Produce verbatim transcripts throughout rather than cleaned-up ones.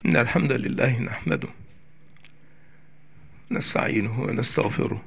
إن الحمد لله نحمده نستعينه ونستغفره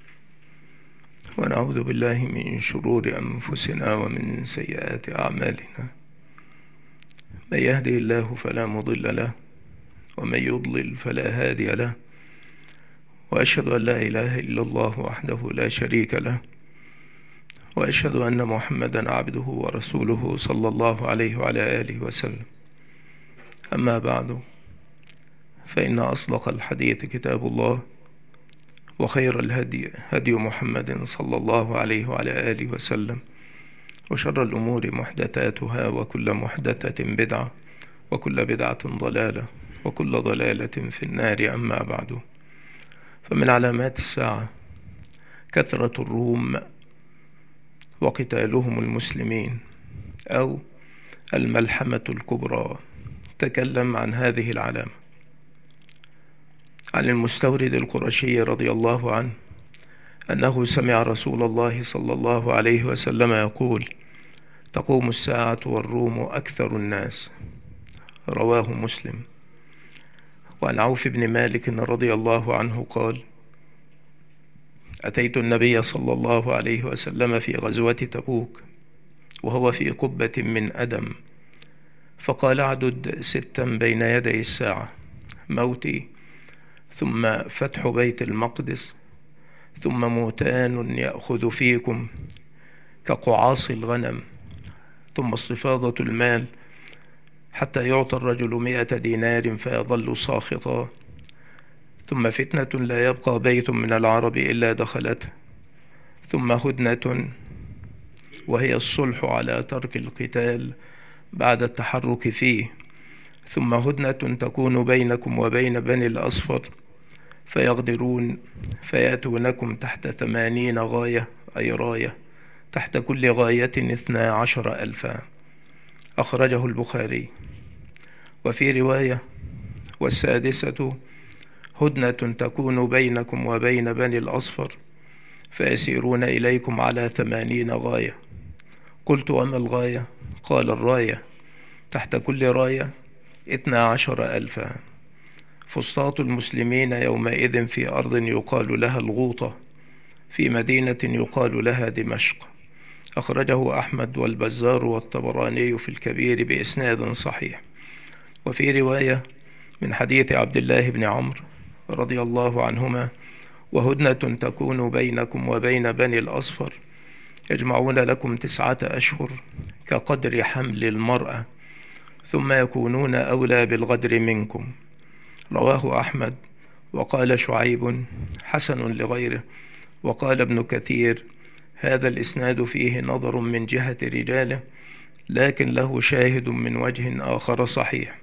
ونعوذ بالله من شرور أنفسنا ومن سيئات أعمالنا. من يهده الله فلا مضل له ومن يضلل فلا هادي له، وأشهد أن لا إله إلا الله وحده لا شريك له، وأشهد أن محمدا عبده ورسوله صلى الله عليه وعلى آله وسلم. أما بعد، فإن أصدق الحديث كتاب الله، وخير الهدي هدي محمد صلى الله عليه وعلى آله وسلم، وشر الأمور محدثاتها، وكل محدثة بدعة، وكل بدعة ضلالة، وكل ضلالة في النار. أما بعد، فمن علامات الساعة كثرة الروم وقتالهم المسلمين، أو الملحمة الكبرى. تكلم عن هذه العلامة عن المستورد القرشي رضي الله عنه أنه سمع رسول الله صلى الله عليه وسلم يقول: تقوم الساعة والروم أكثر الناس. رواه مسلم. وعن عوف بن مالك رضي الله عنه قال: أتيت النبي صلى الله عليه وسلم في غزوة تبوك وهو في قبة من أدم، فقال: اعدد ستا بين يدي الساعة: موتي، ثم فتح بيت المقدس، ثم موتان يأخذ فيكم كقعاص الغنم، ثم استفاضة المال حتى يعطى الرجل مئة دينار فيظل ساخطا، ثم فتنة لا يبقى بيت من العرب إلا دخلته، ثم هدنة وهي الصلح على ترك القتال بعد التحرك فيه، ثم هدنة تكون بينكم وبين بني الأصفر فيغدرون فيأتونكم تحت ثمانين غاية، أي راية، تحت كل غاية اثنا عشر ألفا. أخرجه البخاري. وفي رواية: والسادسة هدنة تكون بينكم وبين بني الأصفر فيسيرون إليكم على ثمانين غاية. قلت: وما الغاية؟ قال: الراية، تحت كل راية اثنا عشر ألفا. فسطاط المسلمين يومئذ في أرض يقال لها الغوطة، في مدينة يقال لها دمشق. أخرجه أحمد والبزار والطبراني في الكبير بإسناد صحيح. وفي رواية من حديث عبد الله بن عمرو رضي الله عنهما: وهدنة تكون بينكم وبين بني الأصفر يجمعون لكم تسعة أشهر كقدر حمل المرأة، ثم يكونون أولى بالغدر منكم. رواه أحمد. وقال شعيب: حسن لغيره. وقال ابن كثير: هذا الإسناد فيه نظر من جهة رجاله، لكن له شاهد من وجه آخر صحيح.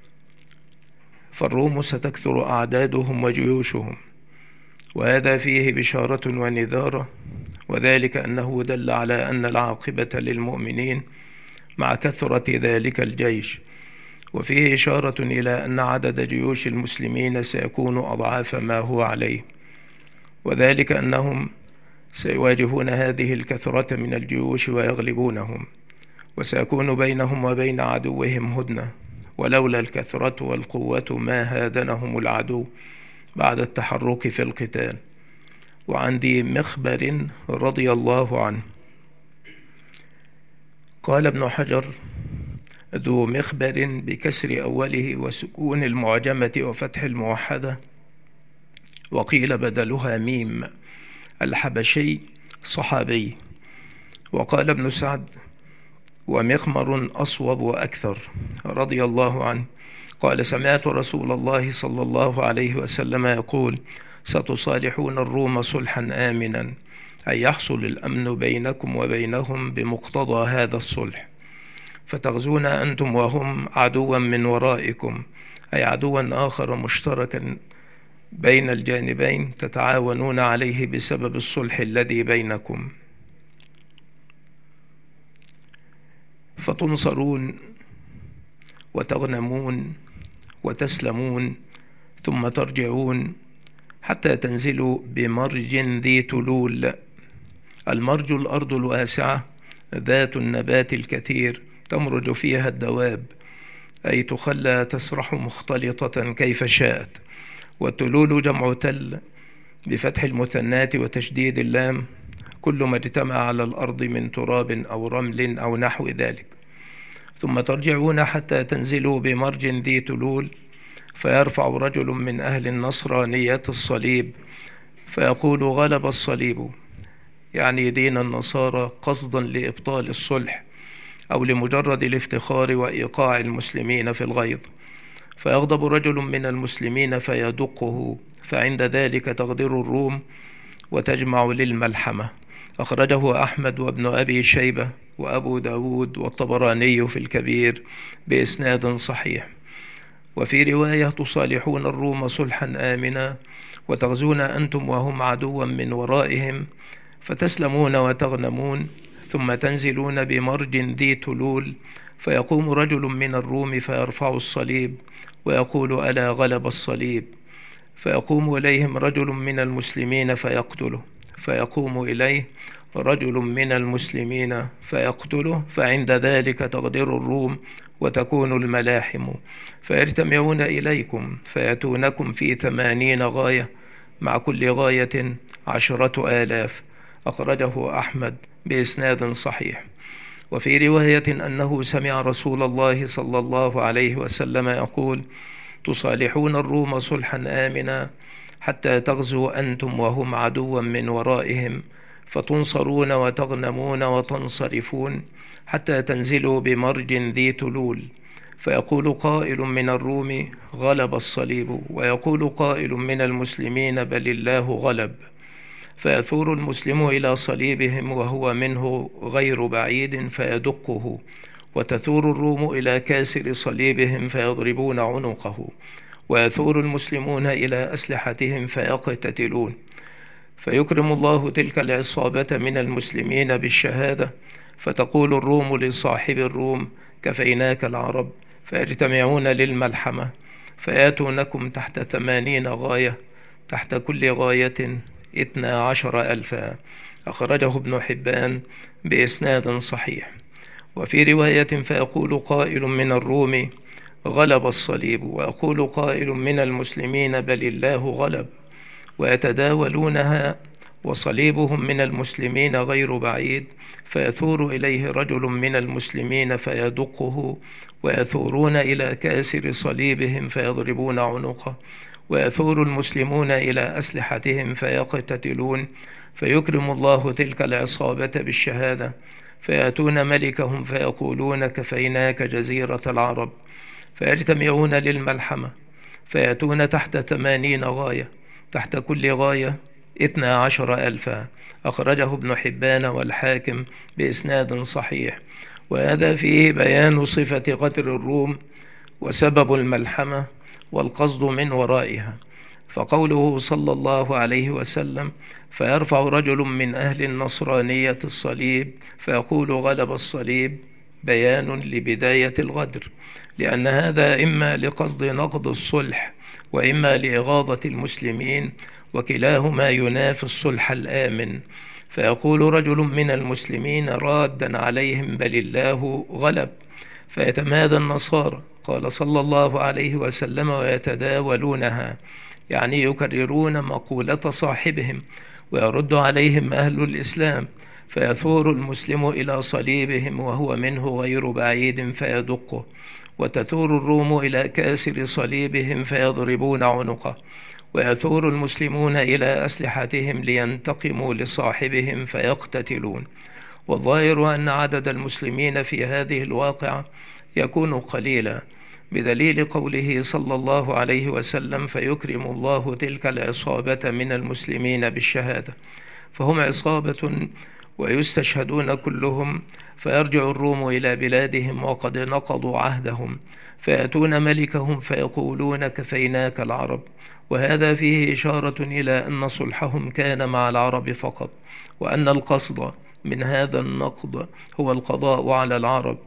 فالروم ستكثر أعدادهم وجيوشهم، وهذا فيه بشارة ونذارة، وذلك أنه دل على أن العاقبة للمؤمنين مع كثرة ذلك الجيش، وفيه إشارة إلى أن عدد جيوش المسلمين سيكون أضعاف ما هو عليه، وذلك أنهم سيواجهون هذه الكثرة من الجيوش ويغلبونهم، وسيكون بينهم وبين عدوهم هدنة، ولولا الكثرة والقوة ما هادنهم العدو بعد التحرك في القتال. وعن ذي مخبر رضي الله عنه قال ابن حجر: ذو مخبر بكسر أوله وسكون المعجمة وفتح الموحدة، وقيل بدلها ميم، الحبشي صحابي. وقال ابن سعد: ومخمر أصوب وأكثر، رضي الله عنه قال: سمعت رسول الله صلى الله عليه وسلم يقول: ستصالحون الروم صلحا آمنا، أي يحصل الأمن بينكم وبينهم بمقتضى هذا الصلح، فتغزون أنتم وهم عدوا من ورائكم، أي عدوا آخر مشتركا بين الجانبين تتعاونون عليه بسبب الصلح الذي بينكم، فتنصرون وتغنمون وتسلمون، ثم ترجعون حتى تنزلوا بمرج ذي تلول. المرج الأرض الواسعة ذات النبات الكثير تمرج فيها الدواب، أي تخلى تسرح مختلطة كيف شاءت. والتلول جمع تل بفتح المثنات وتشديد اللام، كل ما اجتمع على الأرض من تراب أو رمل أو نحو ذلك. ثم ترجعون حتى تنزلوا بمرج ذي تلول، فيرفع رجل من أهل النصرانية الصليب فيقول غلب الصليب، يعني دين النصارى، قصدا لإبطال الصلح أو لمجرد الافتخار وإيقاع المسلمين في الغيظ. فيغضب رجل من المسلمين فيدقه، فعند ذلك تغدر الروم وتجمع للملحمة. أخرجه أحمد وابن أبي شيبة وأبو داود والطبراني في الكبير بإسناد صحيح. وفي رواية تصالحون الروم صلحا آمنا، وتغزون أنتم وهم عدوا من ورائهم، فتسلمون وتغنمون، ثم تنزلون بمرج ذي تلول، فيقوم رجل من الروم فيرفع الصليب ويقول ألا غلب الصليب، فيقوم إليهم رجل من المسلمين فيقتله، فيقوم إليه رجل من المسلمين فيقتله، فعند ذلك تغدر الروم وتكون الملاحم، فيجتمعون إليكم فيأتونكم في ثمانين غاية، مع كل غاية عشرة آلاف. أخرجه أحمد بإسناد صحيح. وفي رواية أنه سمع رسول الله صلى الله عليه وسلم يقول تصالحون الروم صلحا آمنا حتى تغزوا أنتم وهم عدوا من ورائهم، فتنصرون وتغنمون وتنصرفون حتى تنزلوا بمرج ذي تلول، فيقول قائل من الروم غلب الصليب، ويقول قائل من المسلمين بل الله غلب، فيثور المسلم إلى صليبهم وهو منه غير بعيد فيدقه، وتثور الروم إلى كاسر صليبهم فيضربون عنقه، ويثور المسلمون إلى أسلحتهم فيقتتلون، فيكرم الله تلك العصابة من المسلمين بالشهادة، فتقول الروم لصاحب الروم كفيناك العرب، فيجتمعون للملحمة، فياتونكم تحت ثمانين غاية، تحت كل غاية اثنا عشر ألفا. أخرجه ابن حبان بإسناد صحيح. وفي رواية فيقول قائل من الروم غلب الصليب، ويقول قائل من المسلمين بل الله غلب، ويتداولونها وصليبهم من المسلمين غير بعيد، فيثور إليه رجل من المسلمين فيدقه، ويثورون إلى كاسر صليبهم فيضربون عنقه، ويثور المسلمون إلى أسلحتهم فيقتتلون، فيكرم الله تلك العصابة بالشهادة، فيأتون ملكهم فيقولون كفيناك جزيرة العرب، فيجتمعون للملحمة، فيأتون تحت ثمانين غاية، تحت كل غاية اثنا عشر ألفا. أخرجه ابن حبان والحاكم بإسناد صحيح. وهذا فيه بيان صفة قتل الروم وسبب الملحمة والقصد من ورائها. فقوله صلى الله عليه وسلم فيرفع رجل من أهل النصرانية الصليب فيقول غلب الصليب بيان لبداية الغدر، لأن هذا إما لقصد نقض الصلح وإما لإغاظة المسلمين، وكلاهما ينافي الصلح الآمن. فيقول رجل من المسلمين رادا عليهم بل الله غلب، فيتمادى النصارى قال صلى الله عليه وسلم ويتداولونها، يعني يكررون مقولة صاحبهم، ويرد عليهم أهل الإسلام، فيثور المسلم إلى صليبهم وهو منه غير بعيد فيدقه، وتثور الروم إلى كاسر صليبهم فيضربون عنقه، ويثور المسلمون إلى أسلحتهم لينتقموا لصاحبهم فيقتتلون. والظاهر أن عدد المسلمين في هذه الواقعة يكون قليلا، بدليل قوله صلى الله عليه وسلم فيكرم الله تلك العصابة من المسلمين بالشهادة، فهم عصابة ويستشهدون كلهم، فيرجع الروم إلى بلادهم وقد نقضوا عهدهم، فيأتون ملكهم فيقولون كفيناك العرب. وهذا فيه إشارة إلى أن صلحهم كان مع العرب فقط، وأن القصد من هذا النقض هو القضاء على العرب.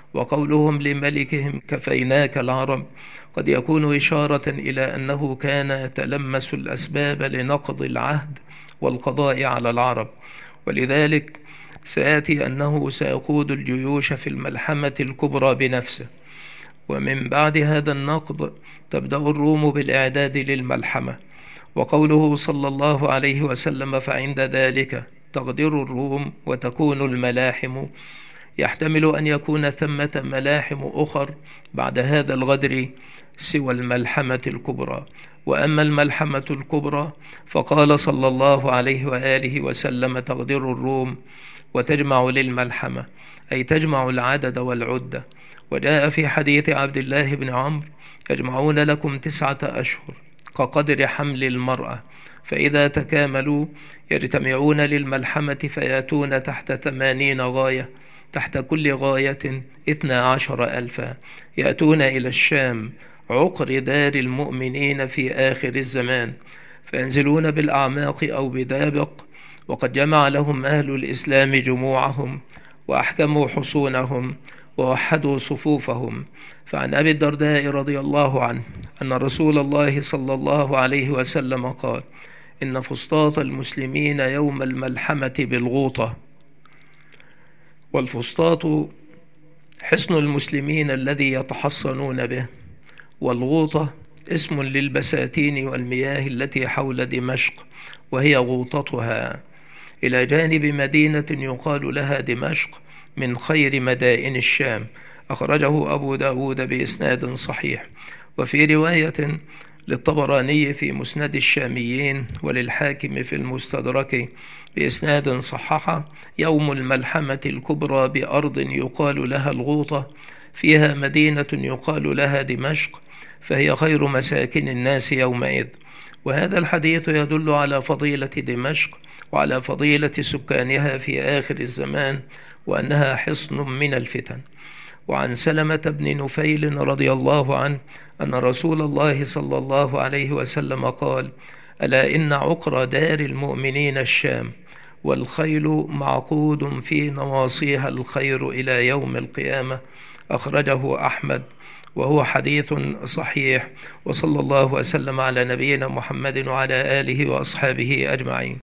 وقولهم لملكهم كفيناك العرب قد يكون إشارة إلى أنه كان يتلمس الأسباب لنقض العهد والقضاء على العرب، ولذلك سيأتي أنه سيقود الجيوش في الملحمة الكبرى بنفسه، ومن بعد هذا النقض تبدأ الروم بالإعداد للملحمة. وقوله صلى الله عليه وسلم فعند ذلك تغدر الروم وتكون الملاحم، يحتمل أن يكون ثمة ملاحم أخر بعد هذا الغدر سوى الملحمة الكبرى. وأما الملحمة الكبرى فقال صلى الله عليه وآله وسلم تغدر الروم وتجمع للملحمة، أي تجمع العدد والعدة. وجاء في حديث عبد الله بن عمرو يجمعون لكم تسعة أشهر كقدر حمل المرأة، فإذا تكاملوا يجتمعون للملحمة فيأتون تحت ثمانين غاية، تحت كل غاية اثنا عشر ألفا، يأتون إلى الشام عقر دار المؤمنين في آخر الزمان، فينزلون بالأعماق أو بدابق، وقد جمع لهم أهل الإسلام جموعهم وأحكموا حصونهم ووحدوا صفوفهم. فعن أبي الدرداء رضي الله عنه أن رسول الله صلى الله عليه وسلم قال: إن فسطاط المسلمين يوم الملحمة بالغوطة. والفسطاط حصن المسلمين الذي يتحصنون به، والغوطة اسم للبساتين والمياه التي حول دمشق، وهي غوطتها، إلى جانب مدينة يقال لها دمشق من خير مدائن الشام. أخرجه أبو داود بإسناد صحيح. وفي رواية للطبراني في مسند الشاميين وللحاكم في المستدرك بإسناد صححه: يوم الملحمة الكبرى بأرض يقال لها الغوطة، فيها مدينة يقال لها دمشق، فهي خير مساكن الناس يومئذ. وهذا الحديث يدل على فضيلة دمشق وعلى فضيلة سكانها في آخر الزمان، وأنها حصن من الفتن. وعن سلمة بن نفيل رضي الله عنه أن رسول الله صلى الله عليه وسلم قال: ألا إن عقر دار المؤمنين الشام، والخيل معقود في نواصيها الخير إلى يوم القيامة. أخرجه أحمد وهو حديث صحيح. وصلى الله وسلم على نبينا محمد وعلى آله وأصحابه أجمعين.